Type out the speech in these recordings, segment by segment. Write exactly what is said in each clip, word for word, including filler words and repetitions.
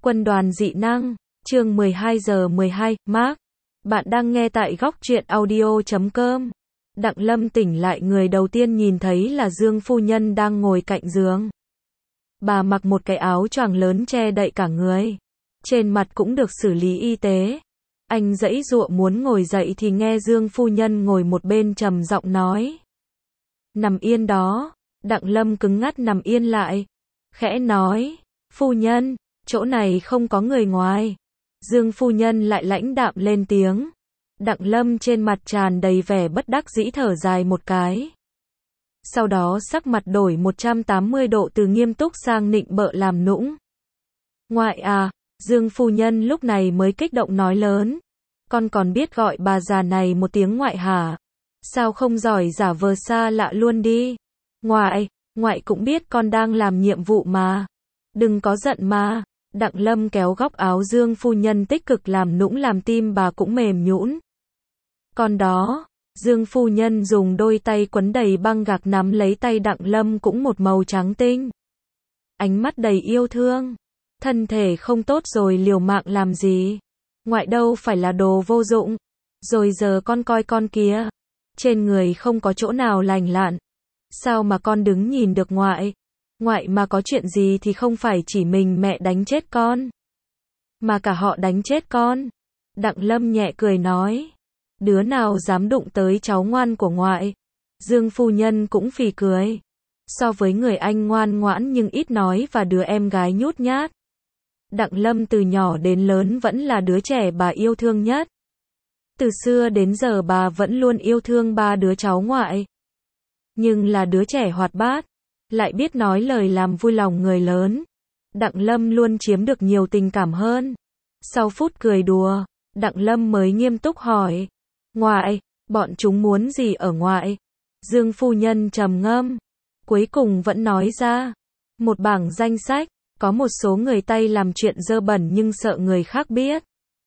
Quân đoàn dị năng, chương mười hai giờ mười hai, Mark. Bạn đang nghe tại góc truyện audio chấm com. Đặng Lâm tỉnh lại, người đầu tiên nhìn thấy là Dương phu nhân đang ngồi cạnh giường. Bà mặc một cái áo choàng lớn che đậy cả người. Trên mặt cũng được xử lý y tế. Anh giãy giụa muốn ngồi dậy thì nghe Dương phu nhân ngồi một bên trầm giọng nói. Nằm yên đó. Đặng Lâm cứng ngắc nằm yên lại. Khẽ nói, phu nhân, chỗ này không có người ngoài. Dương phu nhân lại lãnh đạm lên tiếng. Đặng Lâm trên mặt tràn đầy vẻ bất đắc dĩ thở dài một cái. Sau đó sắc mặt đổi một trăm tám mươi độ từ nghiêm túc sang nịnh bợ làm nũng. Ngoại à, Dương phu nhân lúc này mới kích động nói lớn. Con còn biết gọi bà già này một tiếng ngoại hả? Sao không giỏi giả vờ xa lạ luôn đi? Ngoại, ngoại cũng biết con đang làm nhiệm vụ mà. Đừng có giận mà. Đặng Lâm kéo góc áo Dương phu nhân tích cực làm nũng làm tim bà cũng mềm nhũn. Còn đó, Dương phu nhân dùng đôi tay quấn đầy băng gạc nắm lấy tay Đặng Lâm cũng một màu trắng tinh. Ánh mắt đầy yêu thương. Thân thể không tốt rồi liều mạng làm gì? Ngoại đâu phải là đồ vô dụng. Rồi giờ con coi con kia. Trên người không có chỗ nào lành lặn. Sao mà con đứng nhìn được ngoại? Ngoại mà có chuyện gì thì không phải chỉ mình mẹ đánh chết con, mà cả họ đánh chết con. Đặng Lâm nhẹ cười nói. Đứa nào dám đụng tới cháu ngoan của ngoại? Dương phu nhân cũng phì cười. So với người anh ngoan ngoãn nhưng ít nói và đứa em gái nhút nhát, Đặng Lâm từ nhỏ đến lớn vẫn là đứa trẻ bà yêu thương nhất. Từ xưa đến giờ bà vẫn luôn yêu thương ba đứa cháu ngoại. Nhưng là đứa trẻ hoạt bát, lại biết nói lời làm vui lòng người lớn. Đặng Lâm luôn chiếm được nhiều tình cảm hơn. Sau phút cười đùa, Đặng Lâm mới nghiêm túc hỏi. Ngoại, bọn chúng muốn gì ở ngoại? Dương phu nhân trầm ngâm. Cuối cùng vẫn nói ra. Một bảng danh sách, có một số người Tây làm chuyện dơ bẩn nhưng sợ người khác biết.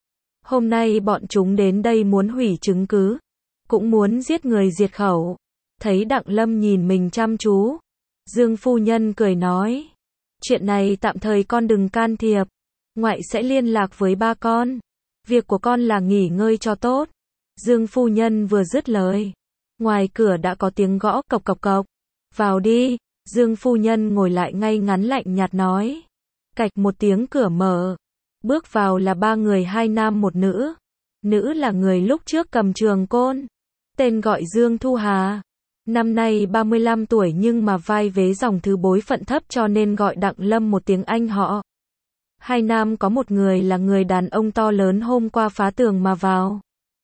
Hôm nay bọn chúng đến đây muốn hủy chứng cứ. Cũng muốn giết người diệt khẩu. Thấy Đặng Lâm nhìn mình chăm chú, Dương phu nhân cười nói. Chuyện này tạm thời con đừng can thiệp. Ngoại sẽ liên lạc với ba con. Việc của con là nghỉ ngơi cho tốt. Dương phu nhân vừa dứt lời, ngoài cửa đã có tiếng gõ cộc cộc cộc. Vào đi. Dương phu nhân ngồi lại ngay ngắn lạnh nhạt nói. Cạch một tiếng cửa mở. Bước vào là ba người, hai nam một nữ. Nữ là người lúc trước cầm trường côn. Tên gọi Dương Thu Hà. Năm nay ba mươi lăm tuổi nhưng mà vai vế dòng thứ bối phận thấp cho nên gọi Đặng Lâm một tiếng anh họ. Hai nam có một người là người đàn ông to lớn hôm qua phá tường mà vào.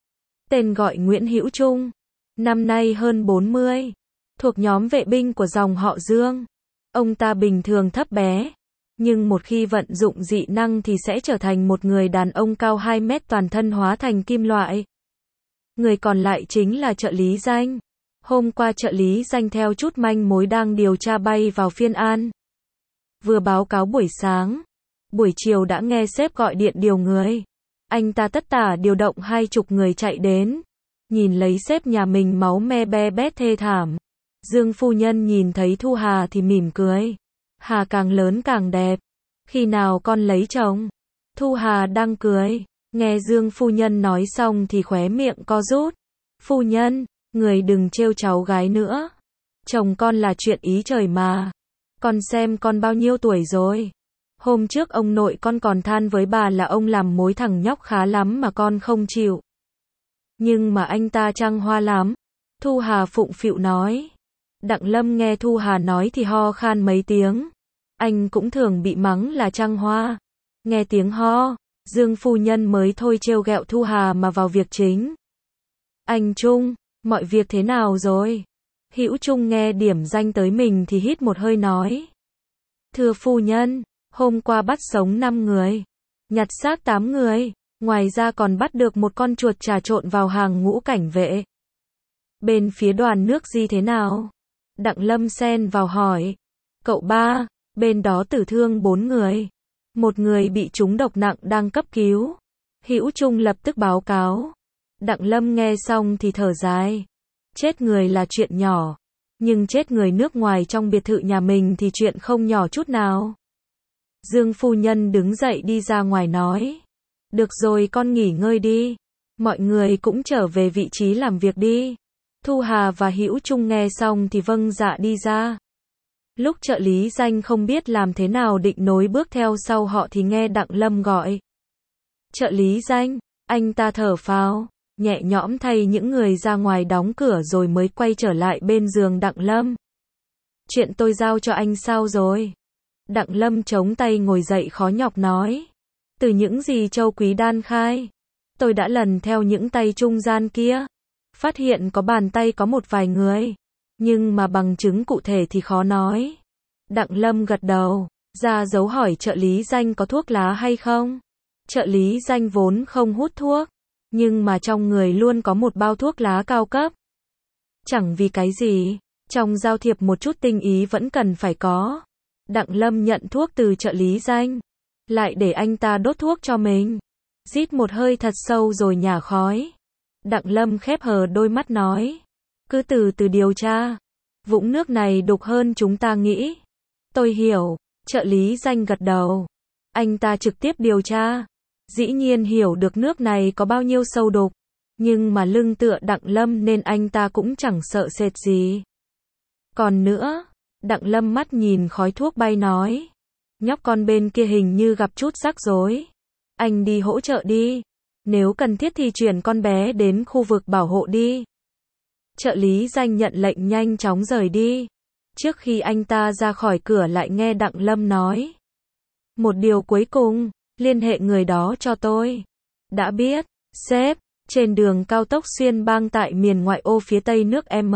Tên gọi Nguyễn Hữu Trung. Năm nay hơn bốn mươi. Thuộc nhóm vệ binh của dòng họ Dương. Ông ta bình thường thấp bé. Nhưng một khi vận dụng dị năng thì sẽ trở thành một người đàn ông cao hai mét toàn thân hóa thành kim loại. Người còn lại chính là trợ lý Danh. Hôm qua trợ lý Danh theo chút manh mối đang điều tra bay vào Phiên An. Vừa báo cáo buổi sáng. Buổi chiều đã nghe sếp gọi điện điều người. Anh ta tất tả điều động hai chục người chạy đến. Nhìn lấy sếp nhà mình máu me be bét thê thảm. Dương phu nhân nhìn thấy Thu Hà thì mỉm cười. Hà càng lớn càng đẹp. Khi nào con lấy chồng? Thu Hà đang cười. Nghe Dương phu nhân nói xong thì khóe miệng co rút. Phu nhân, người đừng trêu cháu gái nữa. Chồng con là chuyện ý trời mà. Con xem con bao nhiêu tuổi rồi. Hôm trước ông nội con còn than với bà là ông làm mối thằng nhóc khá lắm mà con không chịu. Nhưng mà anh ta trăng hoa lắm. Thu Hà phụng phịu nói. Đặng Lâm nghe Thu Hà nói thì ho khan mấy tiếng. Anh cũng thường bị mắng là trăng hoa. Nghe tiếng ho, Dương phu nhân mới thôi trêu ghẹo Thu Hà mà vào việc chính. Anh Trung, mọi việc thế nào rồi? Hữu Trung nghe điểm danh tới mình thì hít một hơi nói. Thưa phu nhân, hôm qua bắt sống năm người, nhặt xác tám người, ngoài ra còn bắt được một con chuột trà trộn vào hàng ngũ cảnh vệ. Bên phía đoàn nước Di thế nào? Đặng Lâm xen vào hỏi. Cậu ba, bên đó tử thương bốn người. Một người bị trúng độc nặng đang cấp cứu. Hữu Trung lập tức báo cáo. Đặng Lâm nghe xong thì thở dài. Chết người là chuyện nhỏ. Nhưng chết người nước ngoài trong biệt thự nhà mình thì chuyện không nhỏ chút nào. Dương phu nhân đứng dậy đi ra ngoài nói. Được rồi con nghỉ ngơi đi. Mọi người cũng trở về vị trí làm việc đi. Thu Hà và Hữu Trung nghe xong thì vâng dạ đi ra. Lúc trợ lý Danh không biết làm thế nào định nối bước theo sau họ thì nghe Đặng Lâm gọi. Trợ lý Danh, anh ta thở phào, nhẹ nhõm thay những người ra ngoài đóng cửa rồi mới quay trở lại bên giường Đặng Lâm. Chuyện tôi giao cho anh sao rồi? Đặng Lâm chống tay ngồi dậy khó nhọc nói. Từ những gì Châu Quý Đan khai, tôi đã lần theo những tay trung gian kia, phát hiện có bàn tay có một vài người, nhưng mà bằng chứng cụ thể thì khó nói. Đặng Lâm gật đầu, ra dấu hỏi trợ lý Danh có thuốc lá hay không. Trợ lý Danh vốn không hút thuốc, nhưng mà trong người luôn có một bao thuốc lá cao cấp. Chẳng vì cái gì, trong giao thiệp một chút tinh ý vẫn cần phải có. Đặng Lâm nhận thuốc từ trợ lý Danh, lại để anh ta đốt thuốc cho mình. Rít một hơi thật sâu rồi nhả khói. Đặng Lâm khép hờ đôi mắt nói. Cứ từ từ điều tra. Vũng nước này đục hơn chúng ta nghĩ. Tôi hiểu. Trợ lý Danh gật đầu. Anh ta trực tiếp điều tra. Dĩ nhiên hiểu được nước này có bao nhiêu sâu đục. Nhưng mà lưng tựa Đặng Lâm nên anh ta cũng chẳng sợ sệt gì. Còn nữa, Đặng Lâm mắt nhìn khói thuốc bay nói. Nhóc con bên kia hình như gặp chút rắc rối. Anh đi hỗ trợ đi. Nếu cần thiết thì chuyển con bé đến khu vực bảo hộ đi. Trợ lý Danh nhận lệnh nhanh chóng rời đi. Trước khi anh ta ra khỏi cửa lại nghe Đặng Lâm nói. Một điều cuối cùng, liên hệ người đó cho tôi. Đã biết, sếp. Trên đường cao tốc xuyên bang tại miền ngoại ô phía tây nước M.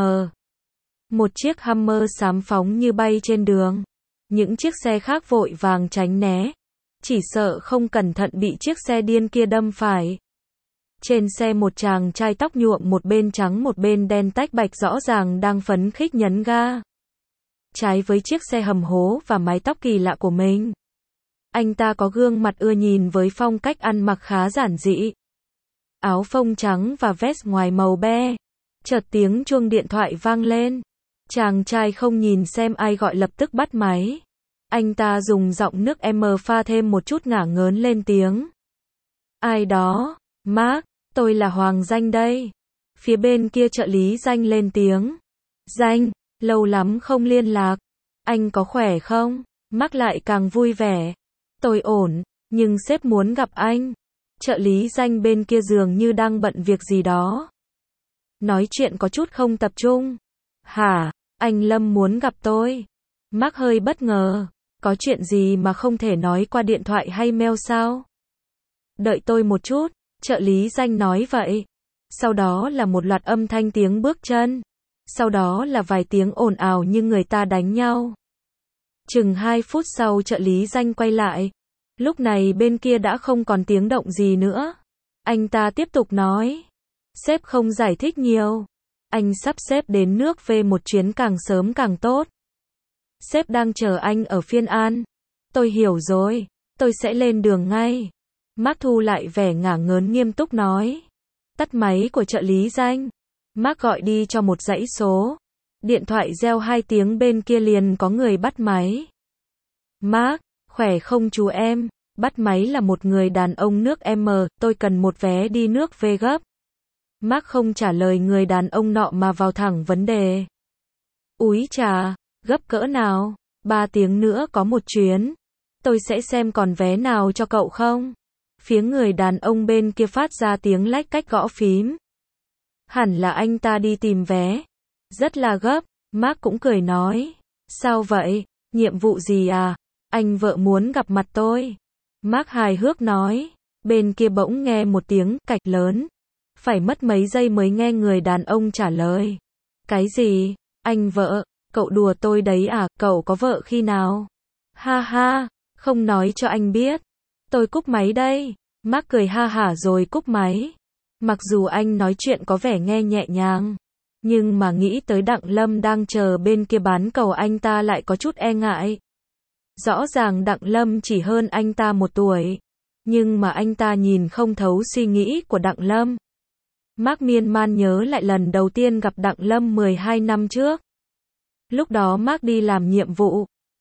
Một chiếc Hummer xám phóng như bay trên đường. Những chiếc xe khác vội vàng tránh né. Chỉ sợ không cẩn thận bị chiếc xe điên kia đâm phải. Trên xe một chàng trai tóc nhuộm một bên trắng một bên đen tách bạch rõ ràng đang phấn khích nhấn ga. Trái với chiếc xe hầm hố và mái tóc kỳ lạ của mình. Anh ta có gương mặt ưa nhìn với phong cách ăn mặc khá giản dị. Áo phông trắng và vest ngoài màu be. Chợt tiếng chuông điện thoại vang lên. Chàng trai không nhìn xem ai gọi lập tức bắt máy. Anh ta dùng giọng nước M pha thêm một chút ngả ngớn lên tiếng. Ai đó? Mark, tôi là Hoàng Danh đây. Phía bên kia trợ lý Danh lên tiếng. Danh, lâu lắm không liên lạc. Anh có khỏe không? Mark lại càng vui vẻ. Tôi ổn, nhưng sếp muốn gặp anh. Trợ lý Danh bên kia dường như đang bận việc gì đó. Nói chuyện có chút không tập trung. Hả? Anh Lâm muốn gặp tôi. Mark hơi bất ngờ. Có chuyện gì mà không thể nói qua điện thoại hay mail sao? Đợi tôi một chút, trợ lý Danh nói vậy. Sau đó là một loạt âm thanh tiếng bước chân. Sau đó là vài tiếng ồn ào như người ta đánh nhau. Chừng hai phút sau trợ lý Danh quay lại. Lúc này bên kia đã không còn tiếng động gì nữa. Anh ta tiếp tục nói. Sếp không giải thích nhiều. Anh sắp xếp đến nước về một chuyến càng sớm càng tốt. Sếp đang chờ anh ở Phiên An. Tôi hiểu rồi. Tôi sẽ lên đường ngay. Mark thu lại vẻ ngả ngớn nghiêm túc nói. Tắt máy của trợ lý Danh. Mark gọi đi cho một dãy số. Điện thoại reo hai tiếng bên kia liền có người bắt máy. Mark, khỏe không chú em? Bắt máy là một người đàn ông nước M. Tôi cần một vé đi nước về gấp. Mark không trả lời người đàn ông nọ mà vào thẳng vấn đề. Úi chà, gấp cỡ nào? Ba tiếng nữa có một chuyến. Tôi sẽ xem còn vé nào cho cậu không? Phía người đàn ông bên kia phát ra tiếng lách cách gõ phím. Hẳn là anh ta đi tìm vé. Rất là gấp. Mark cũng cười nói. Sao vậy? Nhiệm vụ gì à? Anh vợ muốn gặp mặt tôi. Mark hài hước nói. Bên kia bỗng nghe một tiếng cạch lớn. Phải mất mấy giây mới nghe người đàn ông trả lời. Cái gì? Anh vợ? Cậu đùa tôi đấy à? Cậu có vợ khi nào? Ha ha, không nói cho anh biết. Tôi cúp máy đây. Mark cười ha hả rồi cúp máy. Mặc dù anh nói chuyện có vẻ nghe nhẹ nhàng, nhưng mà nghĩ tới Đặng Lâm đang chờ bên kia bán cầu anh ta lại có chút e ngại. Rõ ràng Đặng Lâm chỉ hơn anh ta một tuổi, nhưng mà anh ta nhìn không thấu suy nghĩ của Đặng Lâm. Mark miên man nhớ lại lần đầu tiên gặp Đặng Lâm mười hai năm trước. Lúc đó Mark đi làm nhiệm vụ,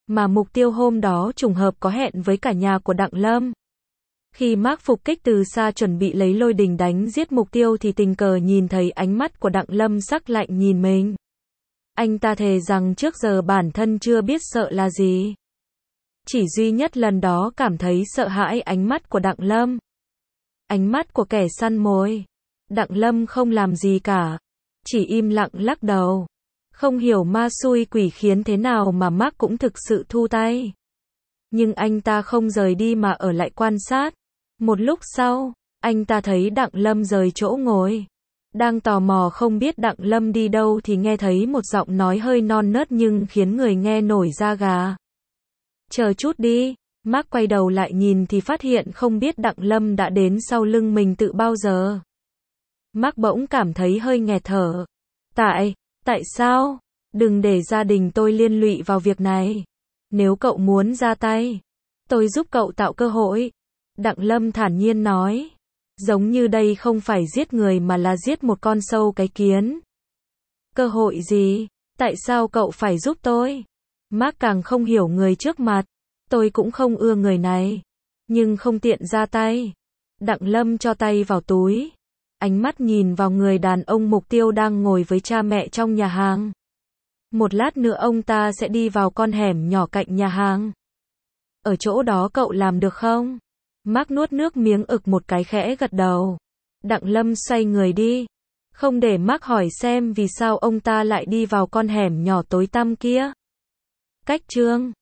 mà mục tiêu hôm đó trùng hợp có hẹn với cả nhà của Đặng Lâm. Khi Mark phục kích từ xa chuẩn bị lấy lôi đình đánh giết mục tiêu thì tình cờ nhìn thấy ánh mắt của Đặng Lâm sắc lạnh nhìn mình. Anh ta thề rằng trước giờ bản thân chưa biết sợ là gì. Chỉ duy nhất lần đó cảm thấy sợ hãi ánh mắt của Đặng Lâm. Ánh mắt của kẻ săn mồi. Đặng Lâm không làm gì cả. Chỉ im lặng lắc đầu. Không hiểu ma xui quỷ khiến thế nào mà Mark cũng thực sự thu tay. Nhưng anh ta không rời đi mà ở lại quan sát. Một lúc sau, anh ta thấy Đặng Lâm rời chỗ ngồi. Đang tò mò không biết Đặng Lâm đi đâu thì nghe thấy một giọng nói hơi non nớt nhưng khiến người nghe nổi da gà. Chờ chút đi, Mark quay đầu lại nhìn thì phát hiện không biết Đặng Lâm đã đến sau lưng mình từ bao giờ. Mark bỗng cảm thấy hơi nghẹt thở. Tại, tại sao? Đừng để gia đình tôi liên lụy vào việc này. Nếu cậu muốn ra tay, tôi giúp cậu tạo cơ hội. Đặng Lâm thản nhiên nói. Giống như đây không phải giết người mà là giết một con sâu cái kiến. Cơ hội gì? Tại sao cậu phải giúp tôi? Mark càng không hiểu người trước mặt. Tôi cũng không ưa người này. Nhưng không tiện ra tay. Đặng Lâm cho tay vào túi. Ánh mắt nhìn vào người đàn ông mục tiêu đang ngồi với cha mẹ trong nhà hàng. Một lát nữa ông ta sẽ đi vào con hẻm nhỏ cạnh nhà hàng. Ở chỗ đó cậu làm được không? Mark nuốt nước miếng ực một cái khẽ gật đầu. Đặng Lâm xoay người đi. Không để Mark hỏi xem vì sao ông ta lại đi vào con hẻm nhỏ tối tăm kia. Cách chương